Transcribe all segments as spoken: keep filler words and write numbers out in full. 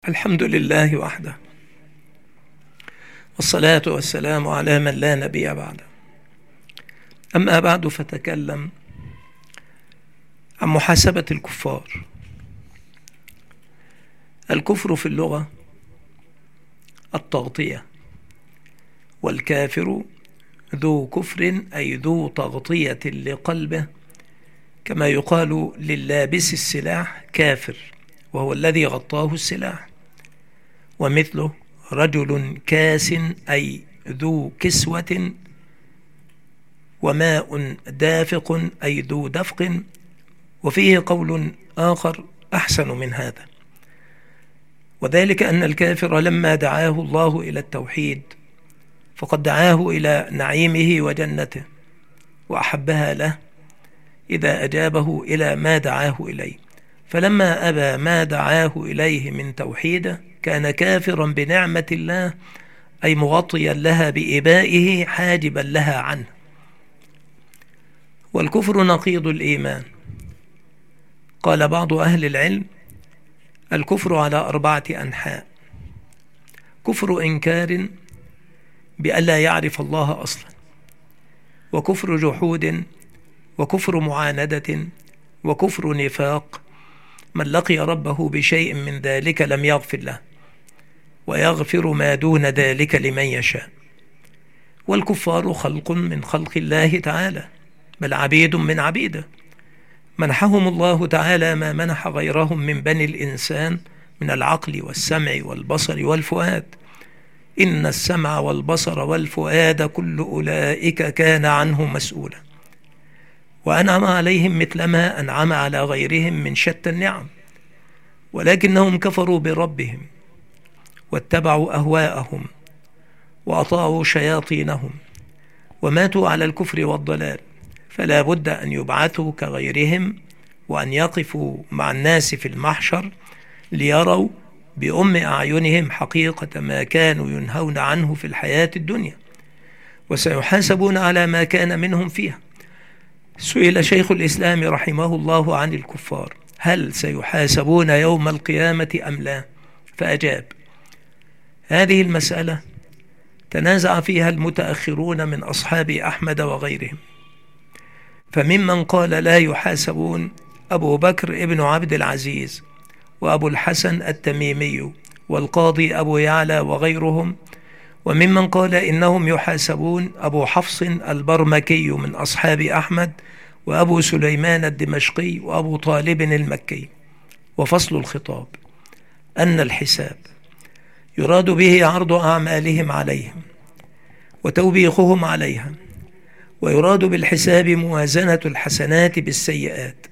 الحمد لله وحده، والصلاة والسلام على من لا نبي بعده. أما بعد، فتكلم عن محاسبة الكفار. الكفر في اللغة التغطية، والكافر ذو كفر أي ذو تغطية لقلبه، كما يقال لللابس السلاح كافر، وهو الذي غطاه السلاح. ومثله رجل كاس أي ذو كسوة، وماء دافق أي ذو دفق. وفيه قول آخر أحسن من هذا، وذلك أن الكافر لما دعاه الله إلى التوحيد فقد دعاه إلى نعيمه وجنته وأحبها له إذا أجابه إلى ما دعاه إليه، فلما أبى ما دعاه إليه من توحيده كان كافرا بنعمة الله، أي مغطيا لها بإبائه حاجبا لها عنه. والكفر نقيض الإيمان. قال بعض أهل العلم: الكفر على أربعة أنحاء: كفر إنكار بألا يعرف الله أصلا، وكفر جحود، وكفر معاندة، وكفر نفاق. من لقي ربه بشيء من ذلك لم يغفر له، ويغفر ما دون ذلك لمن يشاء. والكفار خلق من خلق الله تعالى، بل عبيد من عبيده، منحهم الله تعالى ما منح غيرهم من بني الإنسان من العقل والسمع والبصر والفؤاد. إن السمع والبصر والفؤاد كل أولئك كان عنه مسؤولا. وأنعم عليهم مثلما أنعم على غيرهم من شتى النعم، ولكنهم كفروا بربهم واتبعوا أهواءهم وأطاعوا شياطينهم وماتوا على الكفر والضلال، فلا بد أن يبعثوا كغيرهم، وأن يقفوا مع الناس في المحشر ليروا بأم أعينهم حقيقة ما كانوا ينهون عنه في الحياة الدنيا، وسيحاسبون على ما كان منهم فيها. سئل شيخ الإسلام رحمه الله عن الكفار: هل سيحاسبون يوم القيامة أم لا؟ فأجاب: هذه المسألة تنازع فيها المتأخرون من أصحاب أحمد وغيرهم، فممن قال لا يحاسبون أبو بكر ابن عبد العزيز، وأبو الحسن التميمي، والقاضي أبو يعلى وغيرهم. وممن قال إنهم يحاسبون أبو حفص البرمكي من أصحاب أحمد، وأبو سليمان الدمشقي، وأبو طالب المكي. وفصل الخطاب أن الحساب يراد به عرض أعمالهم عليهم وتوبيخهم عليها، ويراد بالحساب موازنة الحسنات بالسيئات.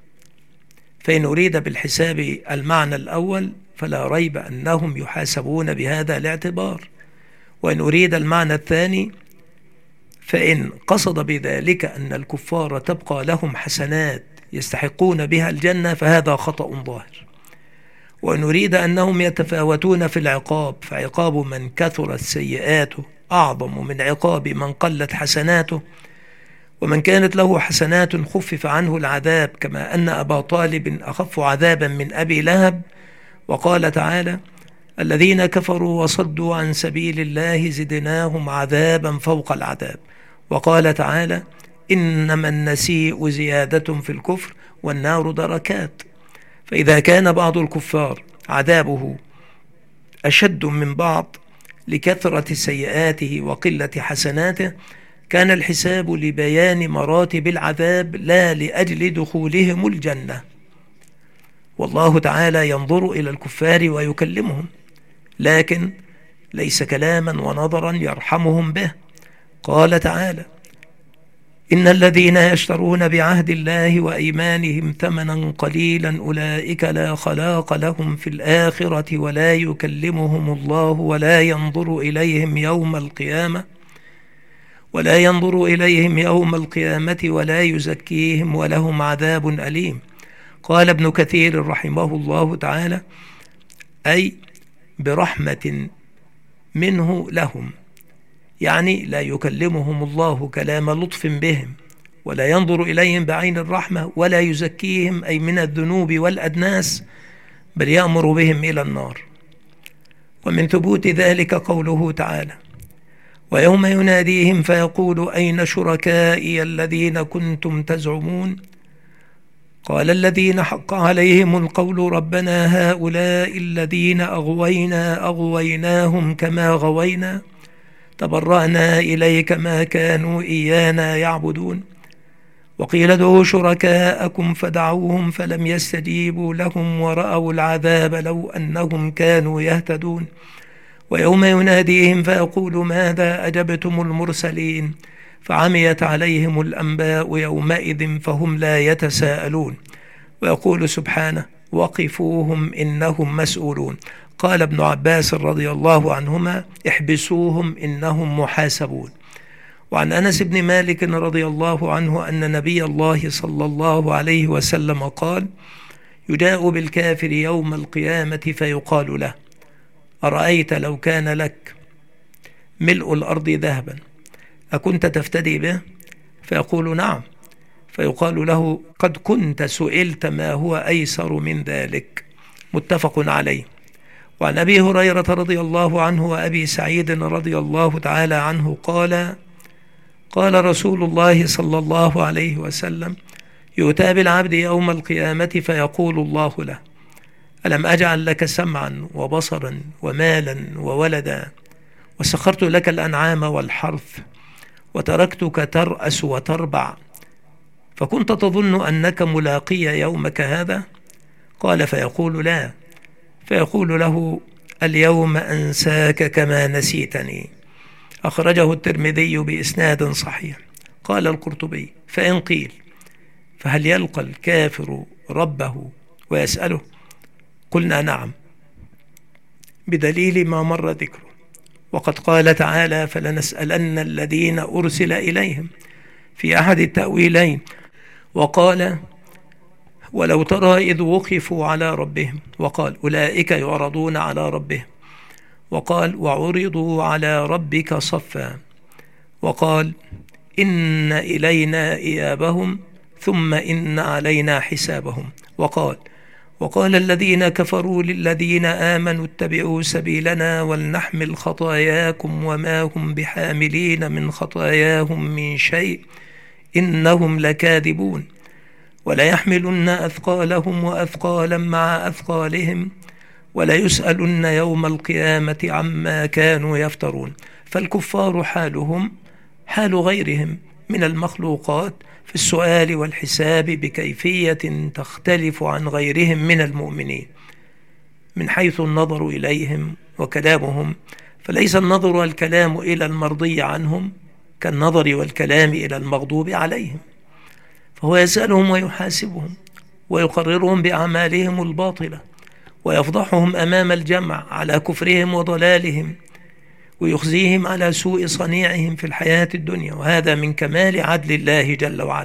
فإن أريد بالحساب المعنى الأول فلا ريب أنهم يحاسبون بهذا الاعتبار، وإن أريد المعنى الثاني فإن قصد بذلك أن الكفار تبقى لهم حسنات يستحقون بها الجنة فهذا خطأ ظاهر. وإن أريد أنهم يتفاوتون في العقاب فعقاب من كثرت سيئاته أعظم من عقاب من قلت حسناته، ومن كانت له حسنات خفف عنه العذاب، كما أن أبا طالب أخف عذابا من أبي لهب. وقال تعالى: الذين كفروا وصدوا عن سبيل الله زدناهم عذابا فوق العذاب. وقال تعالى: إنما النسيء زيادة في الكفر والنار دركات. فإذا كان بعض الكفار عذابه أشد من بعض لكثرة سيئاته وقلة حسناته، كان الحساب لبيان مراتب العذاب لا لأجل دخولهم الجنة. والله تعالى ينظر إلى الكفار ويكلمهم، لكن ليس كلاما ونظرا يرحمهم به. قال تعالى: إن الذين يشترون بعهد الله وأيمانهم ثمنا قليلا أولئك لا خلاق لهم في الآخرة ولا يكلمهم الله ولا ينظر إليهم يوم القيامة ولا ينظر إليهم يوم القيامة ولا يزكيهم ولهم عذاب أليم. قال ابن كثير رحمه الله تعالى: أي برحمة منه لهم، يعني لا يكلمهم الله كلام لطف بهم، ولا ينظر إليهم بعين الرحمة، ولا يزكيهم أي من الذنوب والأدناس، بل يأمر بهم إلى النار. ومن ثبوت ذلك قوله تعالى: ويوم يناديهم فيقول أين شركائي الذين كنتم تزعمون قال الذين حق عليهم القول ربنا هؤلاء الذين أغوينا أغويناهم كما غوينا تبرأنا إليك ما كانوا إيانا يعبدون وقيل ادعوا شركاءكم فدعوهم فلم يستجيبوا لهم ورأوا العذاب لو أنهم كانوا يهتدون ويوم يناديهم فيقول ماذا أجبتم المرسلين فعميت عليهم الأنباء يومئذ فهم لا يتساءلون ويقول سبحانه وقفوهم إنهم مسؤولون. قال ابن عباس رضي الله عنهما احبسوهم إنهم محاسبون. وعن أنس بن مالك رضي الله عنه أن نبي الله صلى الله عليه وسلم قال يجاء بالكافر يوم القيامة فيقال له أرأيت لو كان لك ملء الأرض ذهبا أكنت تفتدي به؟ فيقول نعم. فيقال له قد كنت سئلت ما هو أيسر من ذلك. متفق عليه. وعن أبي هريرة رضي الله عنه وأبي سعيد رضي الله تعالى عنه قال قال رسول الله صلى الله عليه وسلم يؤتى بالعبد يوم القيامة فيقول الله له ألم أجعل لك سمعا وبصرا ومالا وولدا وسخرت لك الأنعام والحرث وتركتك ترأس وتربع فكنت تظن أنك ملاقي يومك هذا؟ قال فيقول لا. فيقول له اليوم أنساك كما نسيتني. أخرجه الترمذي بإسناد صحيح. قال القرطبي فإن قيل فهل يلقى الكافر ربه ويسأله؟ قلنا نعم بدليل ما مر ذكره. وقد قال تعالى فلنسألن الذين أرسل إليهم في أحد التأويلين. وقال ولو ترى إذ وقفوا على ربهم وقال أولئك يعرضون على ربهم. وقال وعرضوا على ربك صفا. وقال إن إلينا إيابهم ثم إن علينا حسابهم. وقال وقال الذين كفروا للذين آمنوا اتبعوا سبيلنا ولنحمل خطاياكم وما هم بحاملين من خطاياهم من شيء إنهم لكاذبون وليحملن أثقالهم وأثقالا مع أثقالهم وليسألن يوم القيامة عما كانوا يفترون. فالكفار حالهم حال غيرهم من المخلوقات في السؤال والحساب بكيفية تختلف عن غيرهم من المؤمنين من حيث النظر إليهم وكلامهم. فليس النظر والكلام إلى المرضي عنهم كالنظر والكلام إلى المغضوب عليهم. فهو يسألهم ويحاسبهم ويقررهم بأعمالهم الباطلة ويفضحهم أمام الجمع على كفرهم وضلالهم ويخزيهم على سوء صنيعهم في الحياة الدنيا. وهذا من كمال عدل الله جل وعلا.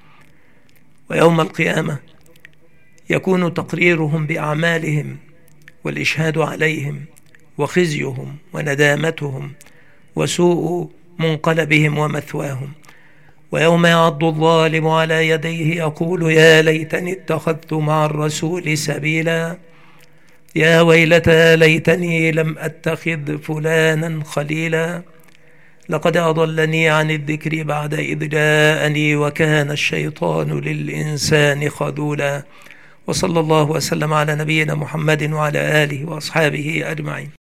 ويوم القيامة يكون تقريرهم بأعمالهم والإشهاد عليهم وخزيهم وندامتهم وسوء منقلبهم ومثواهم. ويوم يعض الظالم على يديه يقول يا ليتني اتخذت مع الرسول سبيلا يا ويلتى ليتني لم أتخذ فلانا خليلا لقد أضلني عن الذكر بعد إذ جاءني وكان الشيطان للإنسان خذولا. وصلى الله وسلم على نبينا محمد وعلى آله وأصحابه أجمعين.